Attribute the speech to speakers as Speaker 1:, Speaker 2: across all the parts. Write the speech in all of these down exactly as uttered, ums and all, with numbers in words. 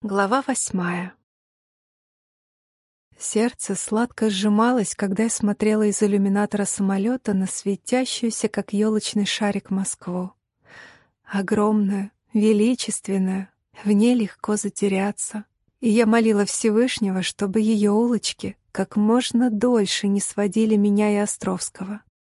Speaker 1: Глава восьмая. Сердце сладко сжималось, когда я смотрела из иллюминатора самолета на светящуюся, как елочный шарик, Москву. Огромную, величественную, в ней легко затеряться. И я молила Всевышнего, чтобы ее улочки как можно дольше не сводили меня и Островского.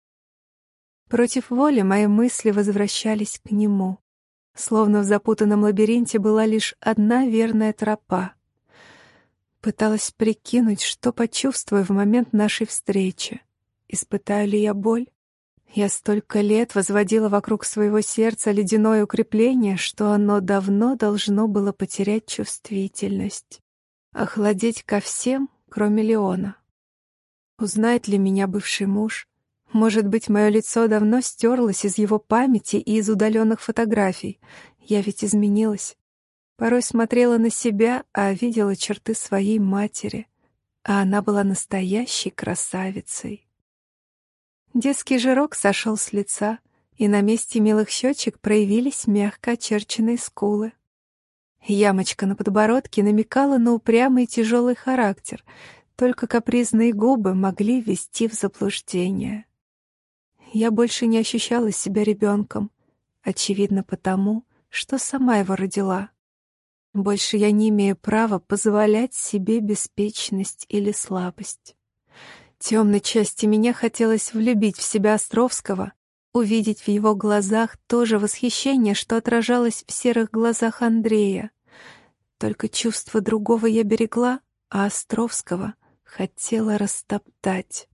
Speaker 1: Против воли мои мысли возвращались к нему. Словно в запутанном лабиринте была лишь одна верная тропа. Пыталась прикинуть, что почувствую в момент нашей встречи. Испытаю ли я боль? Я столько лет возводила вокруг своего сердца ледяное укрепление, что оно давно должно было потерять чувствительность. Охладеть ко всем, кроме Леона. Узнает ли меня бывший муж? Может быть, мое лицо давно стерлось из его памяти и из удаленных фотографий. Я ведь изменилась. Порой смотрела на себя, а видела черты своей матери. А она была настоящей красавицей. Детский жирок сошел с лица, и на месте милых щечек проявились мягко очерченные скулы. Ямочка на подбородке намекала на упрямый и тяжелый характер, только капризные губы могли ввести в заблуждение. Я больше не ощущала себя ребенком, очевидно потому, что сама его родила. Больше я не имею права позволять себе беспечность или слабость. Темной части меня хотелось влюбить в себя Островского, увидеть в его глазах то же восхищение, что отражалось в серых глазах Андрея. Только чувство другого я берегла, а Островского хотела растоптать.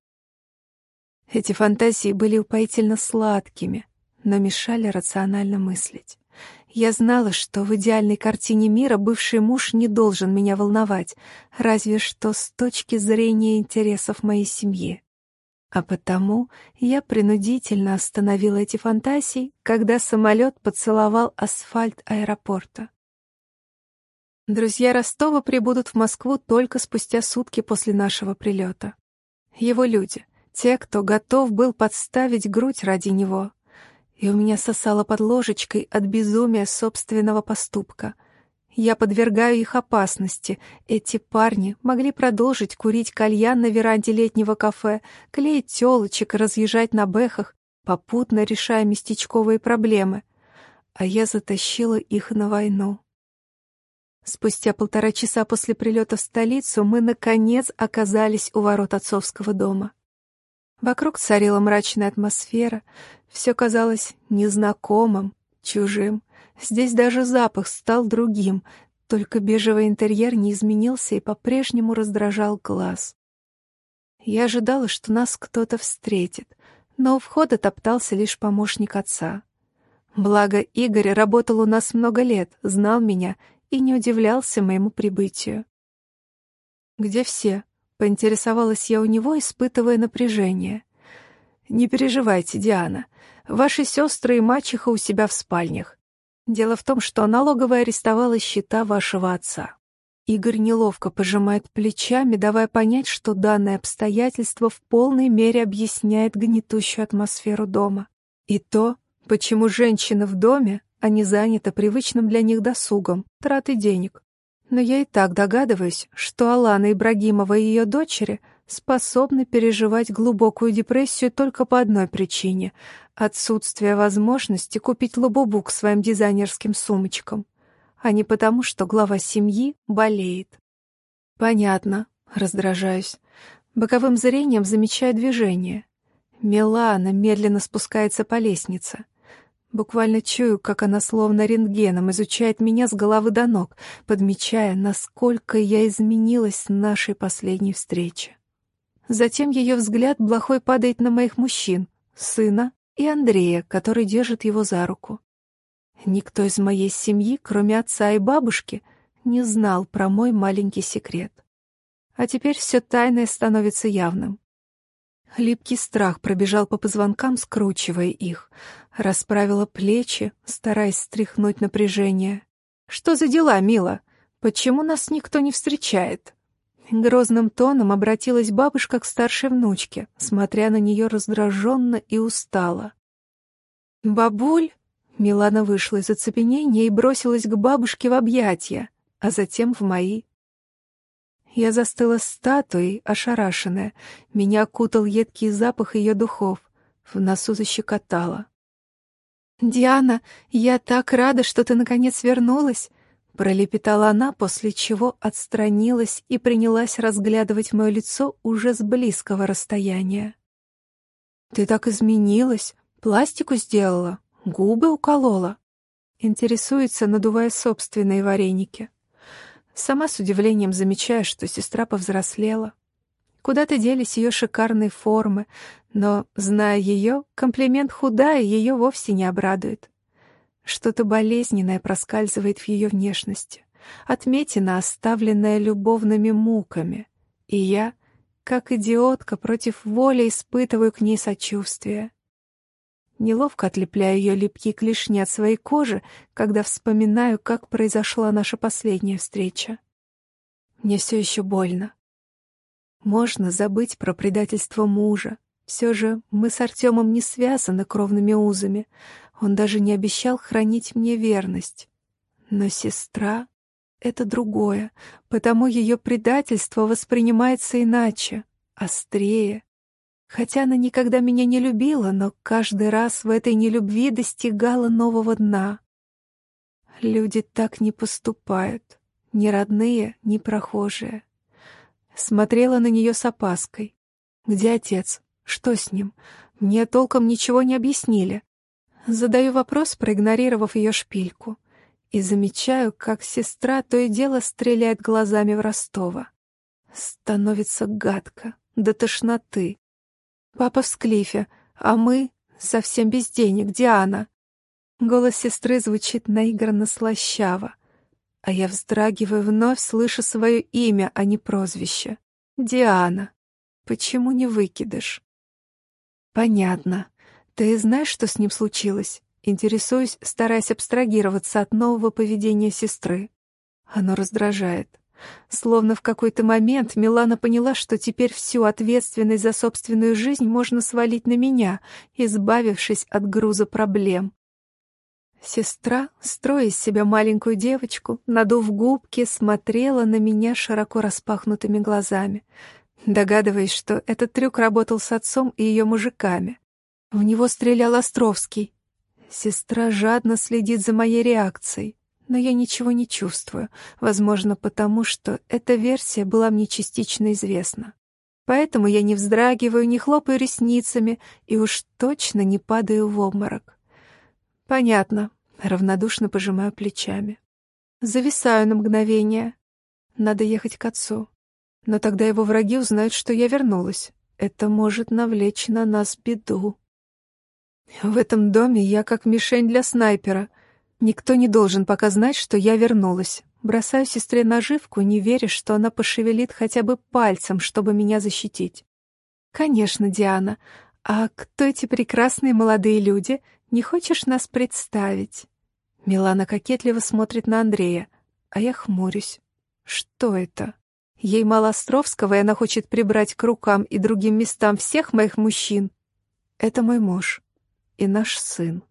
Speaker 1: Эти фантазии были упоительно сладкими, но мешали рационально мыслить. Я знала, что в идеальной картине мира бывший муж не должен меня волновать, разве что с точки зрения интересов моей семьи. А потому я принудительно остановила эти фантазии, когда самолет поцеловал асфальт аэропорта. Друзья Ростова прибудут в Москву только спустя сутки после нашего прилета. Его люди. Те, кто готов был подставить грудь ради него. И у меня сосало под ложечкой от безумия собственного поступка. Я подвергаю их опасности. Эти парни могли продолжить курить кальян на веранде летнего кафе, клеить тёлочек и разъезжать на бэхах, попутно решая местечковые проблемы. А я затащила их на войну. Спустя полтора часа после прилета в столицу мы, наконец, оказались у ворот отцовского дома. Вокруг царила мрачная атмосфера, все казалось незнакомым, чужим. Здесь даже запах стал другим, только бежевый интерьер не изменился и по-прежнему раздражал глаз. Я ожидала, что нас кто-то встретит, но у входа топтался лишь помощник отца. Благо, Игорь работал у нас много лет, знал меня и не удивлялся моему прибытию. «Где все?» — поинтересовалась я у него, испытывая напряжение. «Не переживайте, Диана. Ваши сестры и мачеха у себя в спальнях. Дело в том, что налоговая арестовала счета вашего отца». Игорь неловко пожимает плечами, давая понять, что данное обстоятельство в полной мере объясняет гнетущую атмосферу дома. И то, почему женщина в доме, а не занята привычным для них досугом, тратой денег. Но я и так догадываюсь, что Алана Ибрагимова и ее дочери способны переживать глубокую депрессию только по одной причине — отсутствие возможности купить лабубу к своим дизайнерским сумочкам, а не потому, что глава семьи болеет. «Понятно», — раздражаюсь. Боковым зрением замечаю движение. Милана медленно спускается по лестнице. Буквально чую, как она словно рентгеном изучает меня с головы до ног, подмечая, насколько я изменилась с нашей последней встречи. Затем ее взгляд блохой падает на моих мужчин, сына и Андрея, который держит его за руку. Никто из моей семьи, кроме отца и бабушки, не знал про мой маленький секрет. А теперь все тайное становится явным. Липкий страх пробежал по позвонкам, скручивая их. Расправила плечи, стараясь стряхнуть напряжение. «Что за дела, мила? Почему нас никто не встречает?» Грозным тоном обратилась бабушка к старшей внучке, смотря на нее раздраженно и устало. «Бабуль!» Милана вышла из оцепенения и бросилась к бабушке в объятия. а затем в мои. Я застыла статуей, ошарашенная. Меня окутал едкий запах ее духов. В носу защекотало. «Диана, я так рада, что ты наконец вернулась!» Пролепетала она, после чего отстранилась и принялась разглядывать мое лицо уже с близкого расстояния. «Ты так изменилась, пластику сделала, губы уколола?» Интересуется, надувая собственные вареники. Сама с удивлением замечаю, что сестра повзрослела. Куда-то делись ее шикарные формы, но, зная ее, комплимент худая ее вовсе не обрадует. Что-то болезненное проскальзывает в ее внешности, отметина, оставленная любовными муками, и я, как идиотка, против воли испытываю к ней сочувствие. Неловко отлепляю ее липкие клешни от своей кожи, когда вспоминаю, как произошла наша последняя встреча. Мне все еще больно. Можно забыть про предательство мужа. Все же мы с Артемом не связаны кровными узами. Он даже не обещал хранить мне верность. Но сестра — это другое, потому ее предательство воспринимается иначе, острее. Хотя она никогда меня не любила, но каждый раз в этой нелюбви достигала нового дна. Люди так не поступают, ни родные, ни прохожие. Смотрела на нее с опаской. Где отец? Что с ним? Мне толком ничего не объяснили. Задаю вопрос, проигнорировав ее шпильку, и замечаю, как сестра то и дело стреляет глазами в Ростова. Становится гадко, до тошноты. Папа в Склифе, а мы совсем без денег. Диана. Голос сестры звучит наигранно слащаво, а я вздрагиваю, вновь слыша свое имя, а не прозвище. Диана. Почему не выкидыш? Понятно. Ты знаешь, что с ним случилось? Интересуюсь, стараясь абстрагироваться от нового поведения сестры. Оно раздражает. Словно в какой-то момент Милана поняла, что теперь всю ответственность за собственную жизнь можно свалить на меня, избавившись от груза проблем. Сестра, строя из себя маленькую девочку, надув губки, смотрела на меня широко распахнутыми глазами, догадываясь, что этот трюк работал с отцом и ее мужиками. В него стрелял Островский. Сестра жадно следит за моей реакцией, но я ничего не чувствую, возможно, потому что эта версия была мне частично известна. Поэтому я не вздрагиваю, не хлопаю ресницами и уж точно не падаю в обморок. Понятно, равнодушно пожимаю плечами. Зависаю на мгновение. Надо ехать к отцу. Но тогда его враги узнают, что я вернулась. Это может навлечь на нас беду. В этом доме я как мишень для снайпера. Никто не должен пока знать, что я вернулась. Бросаю сестре наживку, не веря, что она пошевелит хотя бы пальцем, чтобы меня защитить. Конечно, Диана. А кто эти прекрасные молодые люди? Не хочешь нас представить? Милана кокетливо смотрит на Андрея, а я хмурюсь. Что это? Ей мало Островского, и она хочет прибрать к рукам и другим местам всех моих мужчин. Это мой муж и наш сын.